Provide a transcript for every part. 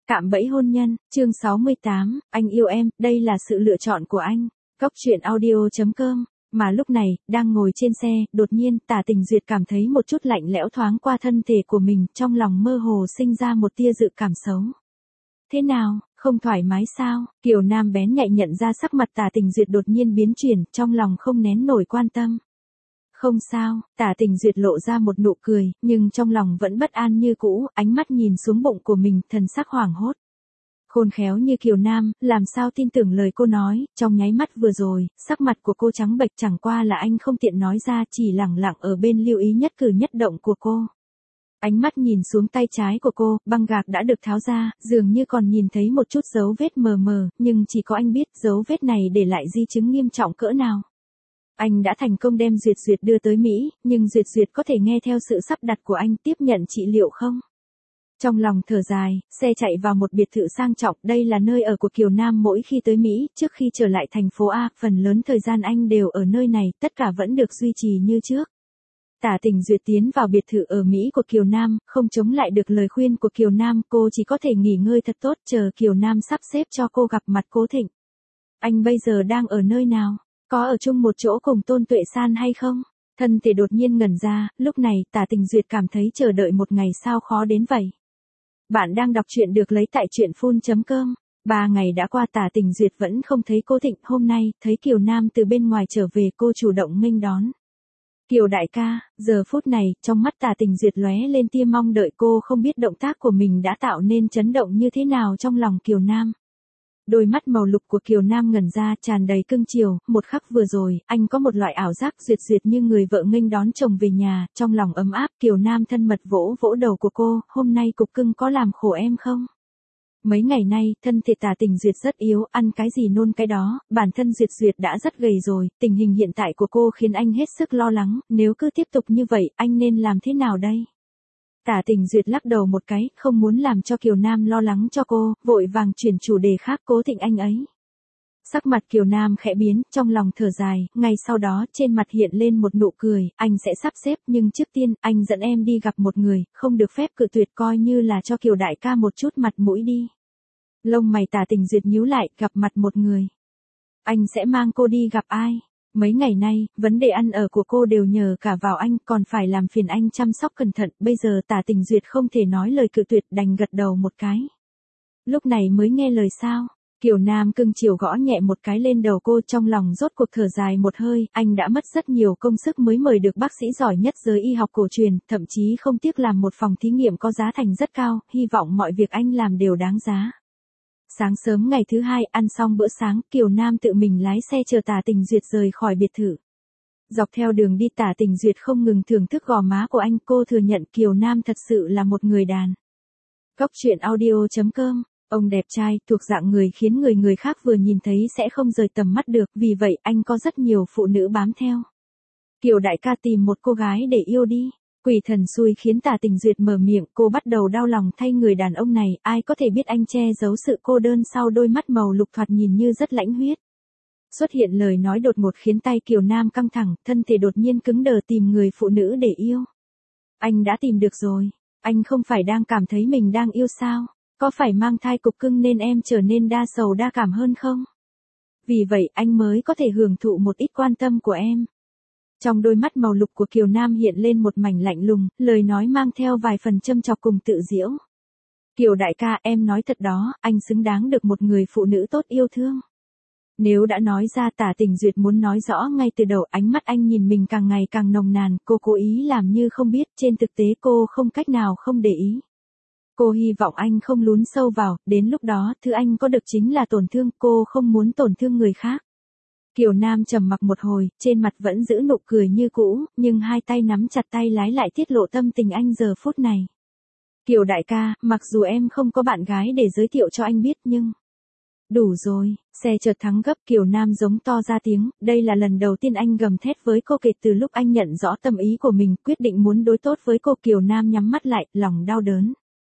Cạm bẫy hôn nhân, chương 68, anh yêu em, đây là sự lựa chọn của anh. Cốc truyện audio.com. Mà lúc này, đang ngồi trên xe, đột nhiên, Tả Tình Duyệt cảm thấy một chút lạnh lẽo thoáng qua thân thể của mình, trong lòng mơ hồ sinh ra một tia dự cảm xấu. Thế nào, không thoải mái sao? Kiều Nam bén nhạy nhận ra sắc mặt Tả Tình Duyệt đột nhiên biến chuyển, trong lòng không nén nổi quan tâm. Không sao, Tả Tình Duyệt lộ ra một nụ cười, nhưng trong lòng vẫn bất an như cũ, ánh mắt nhìn xuống bụng của mình, thần sắc hoảng hốt. Khôn khéo như Kiều Nam, làm sao tin tưởng lời cô nói, trong nháy mắt vừa rồi, sắc mặt của cô trắng bệch, chẳng qua là anh không tiện nói ra, chỉ lẳng lặng ở bên lưu ý nhất cử nhất động của cô. Ánh mắt nhìn xuống tay trái của cô, băng gạc đã được tháo ra, dường như còn nhìn thấy một chút dấu vết mờ mờ, nhưng chỉ có anh biết dấu vết này để lại di chứng nghiêm trọng cỡ nào. Anh đã thành công đem Duyệt Duyệt đưa tới Mỹ, nhưng Duyệt Duyệt có thể nghe theo sự sắp đặt của anh tiếp nhận trị liệu không? Trong lòng thở dài, xe chạy vào một biệt thự sang trọng, đây là nơi ở của Kiều Nam mỗi khi tới Mỹ, trước khi trở lại thành phố A, phần lớn thời gian anh đều ở nơi này, tất cả vẫn được duy trì như trước. Tả Tình Duyệt tiến vào biệt thự ở Mỹ của Kiều Nam, không chống lại được lời khuyên của Kiều Nam, cô chỉ có thể nghỉ ngơi thật tốt, chờ Kiều Nam sắp xếp cho cô gặp mặt Cố Thịnh. Anh bây giờ đang ở nơi nào? Có ở chung một chỗ cùng Tôn Tuệ San hay không? Thân thể đột nhiên ngẩn ra, lúc này Tả Tình Duyệt cảm thấy chờ đợi một ngày sao khó đến vậy. Bạn đang đọc truyện được lấy tại truyện.com. 3 ngày đã qua, Tả Tình Duyệt vẫn không thấy Cố Thịnh, hôm nay, thấy Kiều Nam từ bên ngoài trở về, cô chủ động nghênh đón. Kiều đại ca, giờ phút này, trong mắt Tả Tình Duyệt lóe lên tia mong đợi, cô không biết động tác của mình đã tạo nên chấn động như thế nào trong lòng Kiều Nam. Đôi mắt màu lục của Kiều Nam ngẩn ra, tràn đầy cưng chiều, một khắc vừa rồi, anh có một loại ảo giác Duyệt Duyệt như người vợ nghênh đón chồng về nhà, trong lòng ấm áp, Kiều Nam thân mật vỗ vỗ đầu của cô, hôm nay cục cưng có làm khổ em không? Mấy ngày nay, thân thể Tả Tình Duyệt rất yếu, ăn cái gì nôn cái đó, bản thân Duyệt Duyệt đã rất gầy rồi, tình hình hiện tại của cô khiến anh hết sức lo lắng, nếu cứ tiếp tục như vậy, anh nên làm thế nào đây? Tả Tình Duyệt lắc đầu một cái, không muốn làm cho Kiều Nam lo lắng cho cô, vội vàng chuyển chủ đề khác, Cố Thịnh anh ấy. Sắc mặt Kiều Nam khẽ biến, trong lòng thở dài, ngay sau đó trên mặt hiện lên một nụ cười, anh sẽ sắp xếp, nhưng trước tiên, anh dẫn em đi gặp một người, không được phép cự tuyệt, coi như là cho Kiều đại ca một chút mặt mũi đi. Lông mày Tả Tình Duyệt nhíu lại, gặp mặt một người. Anh sẽ mang cô đi gặp ai? Mấy ngày nay, vấn đề ăn ở của cô đều nhờ cả vào anh, còn phải làm phiền anh chăm sóc cẩn thận, bây giờ Tả Tình Duyệt không thể nói lời cự tuyệt, đành gật đầu một cái. Lúc này mới nghe lời sao? Kiều Nam cưng chiều gõ nhẹ một cái lên đầu cô, trong lòng rốt cuộc thở dài một hơi, anh đã mất rất nhiều công sức mới mời được bác sĩ giỏi nhất giới y học cổ truyền, thậm chí không tiếc làm một phòng thí nghiệm có giá thành rất cao, hy vọng mọi việc anh làm đều đáng giá. Sáng sớm ngày thứ hai, ăn xong bữa sáng, Kiều Nam tự mình lái xe chờ Tả Tình Duyệt rời khỏi biệt thự. Dọc theo đường đi, Tả Tình Duyệt không ngừng thưởng thức gò má của anh, cô thừa nhận Kiều Nam thật sự là một người đàn. Cốc truyện audio.com. Ông đẹp trai, thuộc dạng người khiến người khác vừa nhìn thấy sẽ không rời tầm mắt được, vì vậy anh có rất nhiều phụ nữ bám theo. Kiều đại ca tìm một cô gái để yêu đi. Quỷ thần xui khiến Tả Tình Duyệt mở miệng, cô bắt đầu đau lòng thay người đàn ông này, ai có thể biết anh che giấu sự cô đơn sau đôi mắt màu lục thoạt nhìn như rất lãnh huyết. Xuất hiện lời nói đột ngột khiến tay Kiều Nam căng thẳng, thân thể đột nhiên cứng đờ, tìm người phụ nữ để yêu. Anh đã tìm được rồi, anh không phải đang cảm thấy mình đang yêu sao? Có phải mang thai cục cưng nên em trở nên đa sầu đa cảm hơn không? Vì vậy anh mới có thể hưởng thụ một ít quan tâm của em. Trong đôi mắt màu lục của Kiều Nam hiện lên một mảnh lạnh lùng, lời nói mang theo vài phần châm chọc cùng tự giễu. Kiều đại ca, em nói thật đó, anh xứng đáng được một người phụ nữ tốt yêu thương. Nếu đã nói ra, Tả Tình Duyệt muốn nói rõ ngay từ đầu, ánh mắt anh nhìn mình càng ngày càng nồng nàn, cô cố ý làm như không biết, trên thực tế cô không cách nào không để ý. Cô hy vọng anh không lún sâu vào, đến lúc đó, thứ anh có được chính là tổn thương, cô không muốn tổn thương người khác. Kiều Nam trầm mặc một hồi, trên mặt vẫn giữ nụ cười như cũ, nhưng hai tay nắm chặt tay lái lại tiết lộ tâm tình anh giờ phút này. Kiều đại ca, mặc dù em không có bạn gái để giới thiệu cho anh biết nhưng... Đủ rồi, xe chợt thắng gấp, Kiều Nam giống to ra tiếng, đây là lần đầu tiên anh gầm thét với cô kể từ lúc anh nhận rõ tâm ý của mình, quyết định muốn đối tốt với cô. Kiều Nam nhắm mắt lại, lòng đau đớn.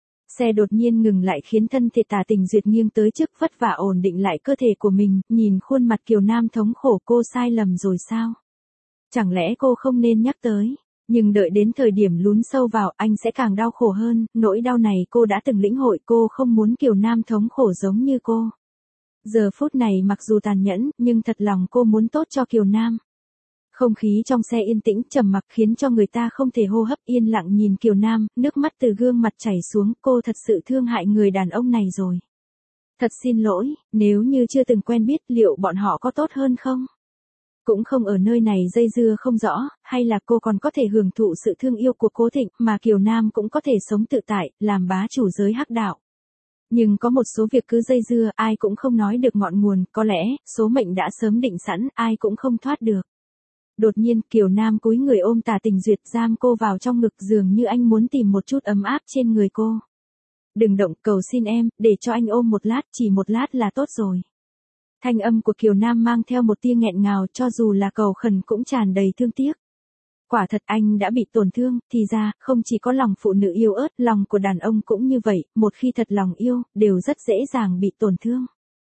Xe đột nhiên ngừng lại khiến thân thể Tả Tình Duyệt nghiêng tới trước, vất vả ổn định lại cơ thể của mình, nhìn khuôn mặt Kiều Nam thống khổ, cô sai lầm rồi sao? Chẳng lẽ cô không nên nhắc tới? Nhưng đợi đến thời điểm lún sâu vào anh sẽ càng đau khổ hơn, nỗi đau này cô đã từng lĩnh hội, cô không muốn Kiều Nam thống khổ giống như cô. Giờ phút này mặc dù tàn nhẫn, nhưng thật lòng cô muốn tốt cho Kiều Nam. Không khí trong xe yên tĩnh trầm mặc khiến cho người ta không thể hô hấp, yên lặng nhìn Kiều Nam, nước mắt từ gương mặt chảy xuống, cô thật sự thương hại người đàn ông này rồi. Thật xin lỗi, nếu như chưa từng quen biết liệu bọn họ có tốt hơn không? Cũng không ở nơi này dây dưa không rõ, hay là cô còn có thể hưởng thụ sự thương yêu của Cố Thịnh, mà Kiều Nam cũng có thể sống tự tại, làm bá chủ giới hắc đạo. Nhưng có một số việc cứ dây dưa, ai cũng không nói được ngọn nguồn, có lẽ, số mệnh đã sớm định sẵn, ai cũng không thoát được. Đột nhiên, Kiều Nam cúi người ôm Tả Tình Duyệt, giam cô vào trong ngực, dường như anh muốn tìm một chút ấm áp trên người cô. Đừng động, cầu xin em, để cho anh ôm một lát, chỉ một lát là tốt rồi. Thanh âm của Kiều Nam mang theo một tia nghẹn ngào, cho dù là cầu khẩn cũng tràn đầy thương tiếc. Quả thật anh đã bị tổn thương, thì ra, không chỉ có lòng phụ nữ yêu ớt, lòng của đàn ông cũng như vậy, một khi thật lòng yêu, đều rất dễ dàng bị tổn thương.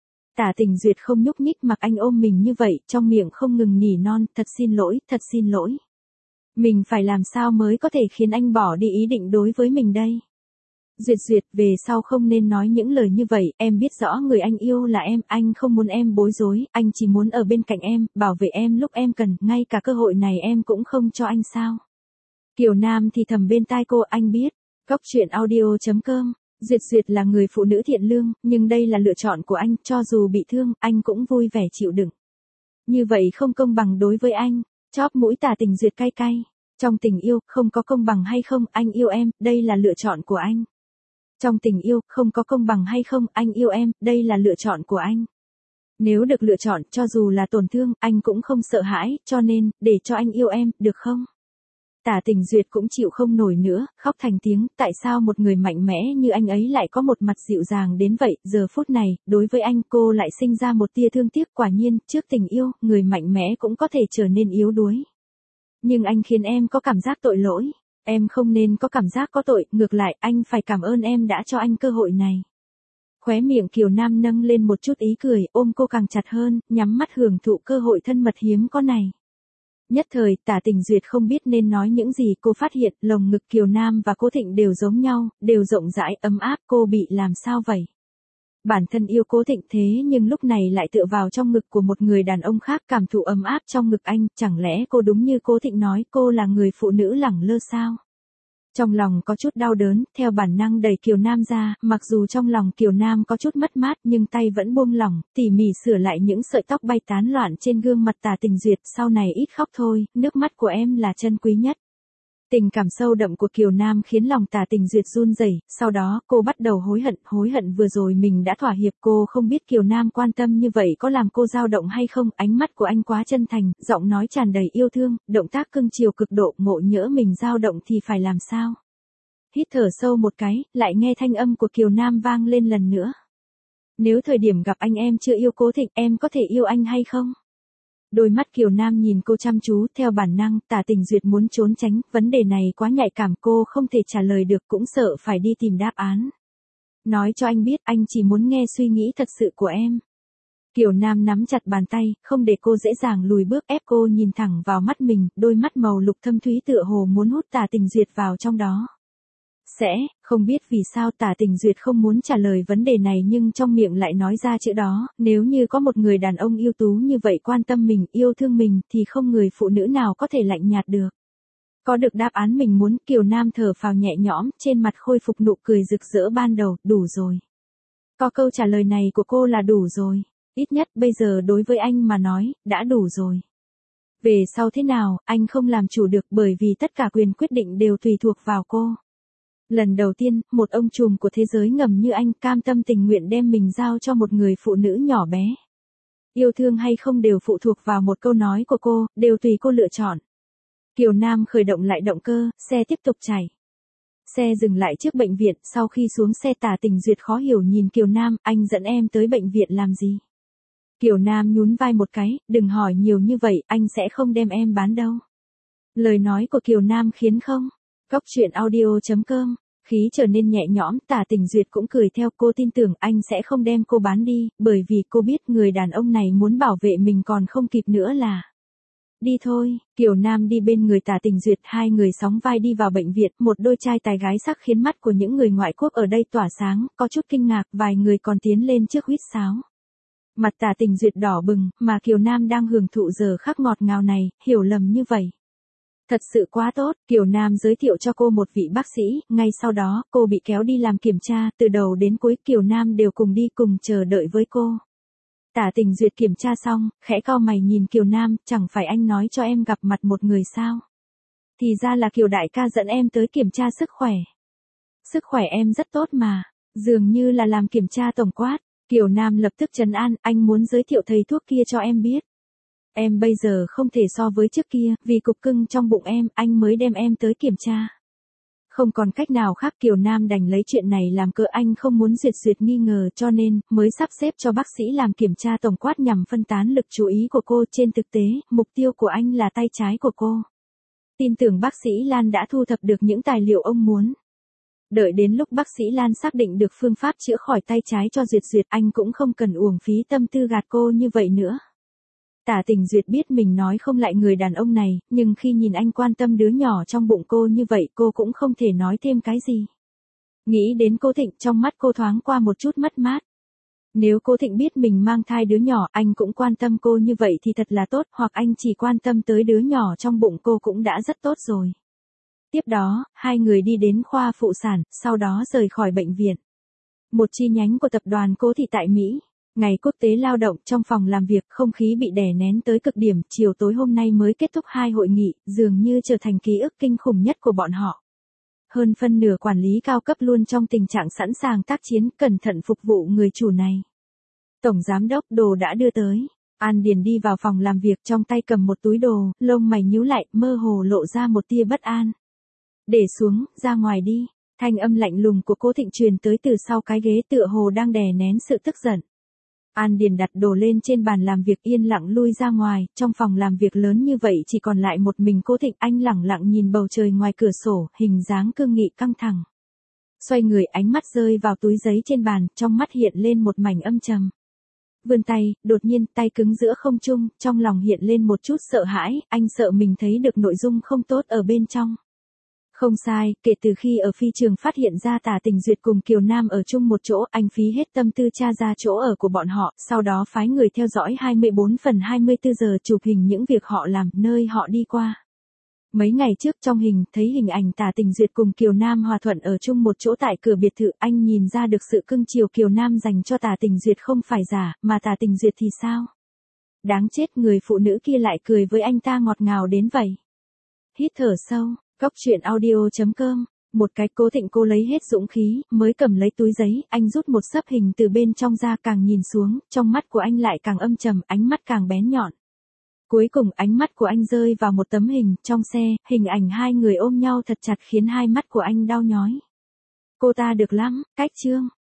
Tả Tình Duyệt không nhúc nhích mặc anh ôm mình như vậy, trong miệng không ngừng nỉ non, thật xin lỗi. Mình phải làm sao mới có thể khiến anh bỏ đi ý định đối với mình đây? Duyệt, về sau không nên nói những lời như vậy, em biết rõ người anh yêu là em, anh không muốn em bối rối, anh chỉ muốn ở bên cạnh em, bảo vệ em lúc em cần, ngay cả cơ hội này em cũng không cho anh sao? Kiều Nam thì thầm bên tai cô, anh biết. Góc truyện audio.com. Duyệt là người phụ nữ thiện lương, nhưng đây là lựa chọn của anh, cho dù bị thương, anh cũng vui vẻ chịu đựng. Như vậy không công bằng đối với anh. Chóp mũi Tả Tình Duyệt cay cay. Trong tình yêu, không có công bằng hay không, anh yêu em, đây là lựa chọn của anh. Trong tình yêu, không có công bằng hay không, anh yêu em, đây là lựa chọn của anh. Nếu được lựa chọn, cho dù là tổn thương, anh cũng không sợ hãi, cho nên, để cho anh yêu em, được không? Tả Tình Duyệt cũng chịu không nổi nữa, khóc thành tiếng, tại sao một người mạnh mẽ như anh ấy lại có một mặt dịu dàng đến vậy, giờ phút này, đối với anh cô lại sinh ra một tia thương tiếc, quả nhiên, trước tình yêu, người mạnh mẽ cũng có thể trở nên yếu đuối. Nhưng anh khiến em có cảm giác tội lỗi. Em không nên có cảm giác có tội, ngược lại, anh phải cảm ơn em đã cho anh cơ hội này. Khóe miệng Kiều Nam nâng lên một chút ý cười, ôm cô càng chặt hơn, nhắm mắt hưởng thụ cơ hội thân mật hiếm có này. Nhất thời, Tả Tình Duyệt không biết nên nói những gì, cô phát hiện, lồng ngực Kiều Nam và Cố Thịnh đều giống nhau, đều rộng rãi, ấm áp, cô bị làm sao vậy? Bản thân yêu Cố Thịnh thế nhưng lúc này lại tựa vào trong ngực của một người đàn ông khác, cảm thụ ấm áp trong ngực anh, chẳng lẽ cô đúng như Cố Thịnh nói, cô là người phụ nữ lẳng lơ sao? Trong lòng có chút đau đớn, theo bản năng đẩy Kiều Nam ra, mặc dù trong lòng Kiều Nam có chút mất mát nhưng tay vẫn buông lỏng, tỉ mỉ sửa lại những sợi tóc bay tán loạn trên gương mặt Tả Tình Duyệt, sau này ít khóc thôi, nước mắt của em là chân quý nhất. Tình cảm sâu đậm của Kiều Nam khiến lòng Tả Tình Duyệt run rẩy, sau đó cô bắt đầu hối hận vừa rồi mình đã thỏa hiệp, cô không biết Kiều Nam quan tâm như vậy có làm cô dao động hay không, ánh mắt của anh quá chân thành, giọng nói tràn đầy yêu thương, động tác cưng chiều cực độ, ngộ nhỡ mình dao động thì phải làm sao? Hít thở sâu một cái, lại nghe thanh âm của Kiều Nam vang lên lần nữa. Nếu thời điểm gặp anh em chưa yêu Cố Thịnh, em có thể yêu anh hay không? Đôi mắt Kiều Nam nhìn cô chăm chú, theo bản năng, Tả Tình Duyệt muốn trốn tránh, vấn đề này quá nhạy cảm, cô không thể trả lời được, cũng sợ phải đi tìm đáp án. Nói cho anh biết, anh chỉ muốn nghe suy nghĩ thật sự của em. Kiều Nam nắm chặt bàn tay, không để cô dễ dàng lùi bước, ép cô nhìn thẳng vào mắt mình, đôi mắt màu lục thâm thúy tựa hồ muốn hút Tả Tình Duyệt vào trong đó. Không biết vì sao Tả Tình Duyệt không muốn trả lời vấn đề này nhưng trong miệng lại nói ra chữ đó, nếu như có một người đàn ông ưu tú như vậy quan tâm mình, yêu thương mình, thì không người phụ nữ nào có thể lạnh nhạt được. Có được đáp án mình muốn, Kiều Nam thở phào nhẹ nhõm, trên mặt khôi phục nụ cười rực rỡ ban đầu, đủ rồi. Có câu trả lời này của cô là đủ rồi, ít nhất bây giờ đối với anh mà nói, đã đủ rồi. Về sau thế nào, anh không làm chủ được bởi vì tất cả quyền quyết định đều tùy thuộc vào cô. Lần đầu tiên, một ông trùm của thế giới ngầm như anh cam tâm tình nguyện đem mình giao cho một người phụ nữ nhỏ bé. Yêu thương hay không đều phụ thuộc vào một câu nói của cô, đều tùy cô lựa chọn. Kiều Nam khởi động lại động cơ, xe tiếp tục chạy. Xe dừng lại trước bệnh viện, sau khi xuống xe Tả Tình Duyệt khó hiểu nhìn Kiều Nam, anh dẫn em tới bệnh viện làm gì? Kiều Nam nhún vai một cái, đừng hỏi nhiều như vậy, anh sẽ không đem em bán đâu. Lời nói của Kiều Nam khiến không? Góc truyện audio.com, khí trở nên nhẹ nhõm, Tả Tình Duyệt cũng cười theo, cô tin tưởng anh sẽ không đem cô bán đi, bởi vì cô biết người đàn ông này muốn bảo vệ mình còn không kịp nữa là. Đi thôi, Kiều Nam đi bên người Tả Tình Duyệt, hai người sóng vai đi vào bệnh viện, một đôi trai tài gái sắc khiến mắt của những người ngoại quốc ở đây tỏa sáng, có chút kinh ngạc, vài người còn tiến lên trước huýt sáo. Mặt Tả Tình Duyệt đỏ bừng, mà Kiều Nam đang hưởng thụ giờ khắc ngọt ngào này, hiểu lầm như vậy. Thật sự quá tốt, Kiều Nam giới thiệu cho cô một vị bác sĩ, ngay sau đó, cô bị kéo đi làm kiểm tra, từ đầu đến cuối Kiều Nam đều cùng đi cùng chờ đợi với cô. Tả Tình Duyệt kiểm tra xong, khẽ cau mày nhìn Kiều Nam, chẳng phải anh nói cho em gặp mặt một người sao? Thì ra là Kiều đại ca dẫn em tới kiểm tra sức khỏe. Sức khỏe em rất tốt mà, dường như là làm kiểm tra tổng quát. Kiều Nam lập tức trấn an, anh muốn giới thiệu thầy thuốc kia cho em biết. Em bây giờ không thể so với trước kia, vì cục cưng trong bụng em, anh mới đem em tới kiểm tra. Không còn cách nào khác, Kiều Nam đành lấy chuyện này làm cớ, anh không muốn Duyệt nghi ngờ, cho nên mới sắp xếp cho bác sĩ làm kiểm tra tổng quát nhằm phân tán lực chú ý của cô. Trên thực tế, mục tiêu của anh là tay trái của cô. Tin tưởng bác sĩ Lan đã thu thập được những tài liệu ông muốn. Đợi đến lúc bác sĩ Lan xác định được phương pháp chữa khỏi tay trái cho Duyệt, anh cũng không cần uổng phí tâm tư gạt cô như vậy nữa. Tả Tình Duyệt biết mình nói không lại người đàn ông này, nhưng khi nhìn anh quan tâm đứa nhỏ trong bụng cô như vậy, cô cũng không thể nói thêm cái gì. Nghĩ đến cô Thịnh, trong mắt cô thoáng qua một chút mất mát. Nếu cô Thịnh biết mình mang thai đứa nhỏ, anh cũng quan tâm cô như vậy thì thật là tốt, hoặc anh chỉ quan tâm tới đứa nhỏ trong bụng cô cũng đã rất tốt rồi. Tiếp đó, hai người đi đến khoa phụ sản, sau đó rời khỏi bệnh viện. Một chi nhánh của tập đoàn Cố Thị tại Mỹ. Ngày quốc tế lao động, trong phòng làm việc, không khí bị đè nén tới cực điểm, chiều tối hôm nay mới kết thúc hai hội nghị, dường như trở thành ký ức kinh khủng nhất của bọn họ. Hơn phân nửa quản lý cao cấp luôn trong tình trạng sẵn sàng tác chiến, cẩn thận phục vụ người chủ này. Tổng giám đốc, đồ đã đưa tới. An Điền đi vào phòng làm việc, trong tay cầm một túi đồ, lông mày nhíu lại, mơ hồ lộ ra một tia bất an. Để xuống, ra ngoài đi. Thanh âm lạnh lùng của Cố Thịnh truyền tới từ sau cái ghế, tựa hồ đang đè nén sự tức giận. An Điền đặt đồ lên trên bàn làm việc, yên lặng lui ra ngoài, trong phòng làm việc lớn như vậy chỉ còn lại một mình Cố Thịnh, anh lẳng lặng nhìn bầu trời ngoài cửa sổ, hình dáng cương nghị căng thẳng. Xoay người, ánh mắt rơi vào túi giấy trên bàn, trong mắt hiện lên một mảnh âm trầm. Vươn tay, đột nhiên tay cứng giữa không trung, trong lòng hiện lên một chút sợ hãi, anh sợ mình thấy được nội dung không tốt ở bên trong. Không sai, kể từ khi ở phi trường phát hiện ra Tả Tình Duyệt cùng Kiều Nam ở chung một chỗ, anh phí hết tâm tư tra ra chỗ ở của bọn họ, sau đó phái người theo dõi 24/24 giờ chụp hình những việc họ làm, nơi họ đi qua. Mấy ngày trước trong hình, thấy hình ảnh Tả Tình Duyệt cùng Kiều Nam hòa thuận ở chung một chỗ tại cửa biệt thự, anh nhìn ra được sự cưng chiều Kiều Nam dành cho Tả Tình Duyệt không phải giả, mà Tả Tình Duyệt thì sao? Đáng chết, người phụ nữ kia lại cười với anh ta ngọt ngào đến vậy. Hít thở sâu. Góc truyện audio.com. Một cái, Cố Thịnh cô lấy hết dũng khí, mới cầm lấy túi giấy, anh rút một xấp hình từ bên trong ra, càng nhìn xuống, trong mắt của anh lại càng âm trầm, ánh mắt càng bén nhọn. Cuối cùng ánh mắt của anh rơi vào một tấm hình, trong xe, hình ảnh hai người ôm nhau thật chặt khiến hai mắt của anh đau nhói. Cô ta được lắm, cách chương.